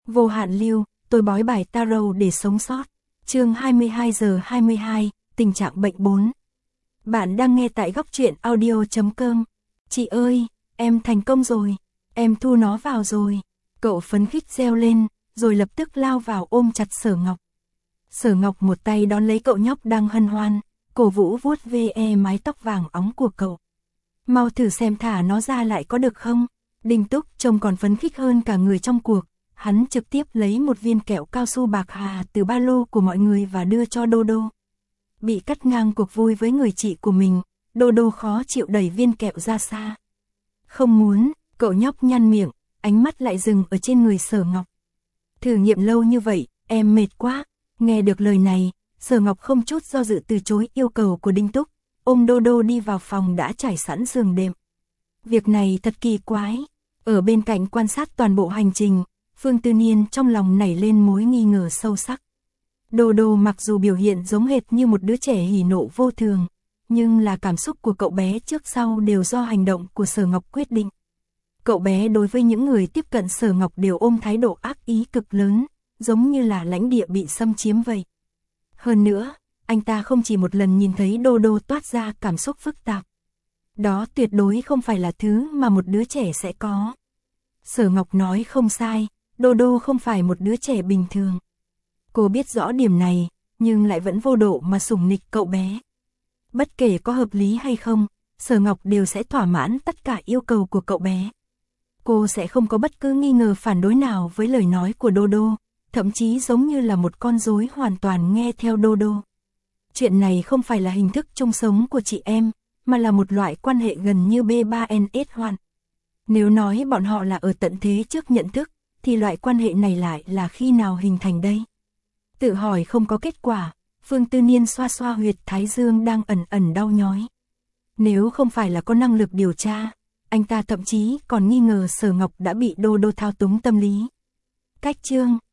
Vô hạn lưu, tôi bói bài tarot để sống sót. Chương 22:22, tình trạng bệnh 4. Bạn đang nghe tại góc truyện audio.com. Chị ơi, em thành công rồi, em thu nó vào rồi. Cậu phấn khích reo lên, rồi lập tức lao vào ôm chặt Sở Ngọc. Sở Ngọc một tay đón lấy cậu nhóc đang hân hoan, cổ vũ vuốt ve mái tóc vàng óng của cậu. Mau thử xem thả nó ra lại có được không? Đinh Túc trông còn phấn khích hơn cả người trong cuộc. Hắn trực tiếp lấy một viên kẹo cao su bạc hà từ ba lô của mọi người và đưa cho Đô Đô. Bị cắt ngang cuộc vui với người chị của mình, Đô Đô khó chịu đẩy viên kẹo ra xa. Không muốn, cậu nhóc nhăn miệng, ánh mắt lại dừng ở trên người Sở Ngọc. Thử nghiệm lâu như vậy, em mệt quá. Nghe được lời này, Sở Ngọc không chút do dự từ chối yêu cầu của Đinh Túc, ôm Đô Đô đi vào phòng đã trải sẵn giường đệm. Việc này thật kỳ quái. Ở bên cạnh quan sát toàn bộ hành trình, Phương Tư Niên trong lòng nảy lên mối nghi ngờ sâu sắc. Đô Đô mặc dù biểu hiện giống hệt như một đứa trẻ hỉ nộ vô thường, nhưng là cảm xúc của cậu bé trước sau đều do hành động của Sở Ngọc quyết định. Cậu bé đối với những người tiếp cận Sở Ngọc đều ôm thái độ ác ý cực lớn, giống như là lãnh địa bị xâm chiếm vậy. Hơn nữa, anh ta không chỉ một lần nhìn thấy Đô Đô toát ra cảm xúc phức tạp. Đó tuyệt đối không phải là thứ mà một đứa trẻ sẽ có. Sở Ngọc nói không sai, Đô Đô không phải một đứa trẻ bình thường. Cô biết rõ điểm này, nhưng lại vẫn vô độ mà sủng nịch cậu bé. Bất kể có hợp lý hay không, Sở Ngọc đều sẽ thỏa mãn tất cả yêu cầu của cậu bé. Cô sẽ không có bất cứ nghi ngờ phản đối nào với lời nói của Đô Đô, thậm chí giống như là một con rối hoàn toàn nghe theo Đô Đô. Chuyện này không phải là hình thức chung sống của chị em, mà là một loại quan hệ gần như B3NS1. Nếu nói bọn họ là ở tận thế trước nhận thức, thì loại quan hệ này lại là khi nào hình thành đây? Tự hỏi không có kết quả, Phương Tư Niên xoa xoa huyệt thái dương đang ẩn ẩn đau nhói. Nếu không phải là có năng lực điều tra, anh ta thậm chí còn nghi ngờ Sở Ngọc đã bị Đô Đô thao túng tâm lý. Cách chương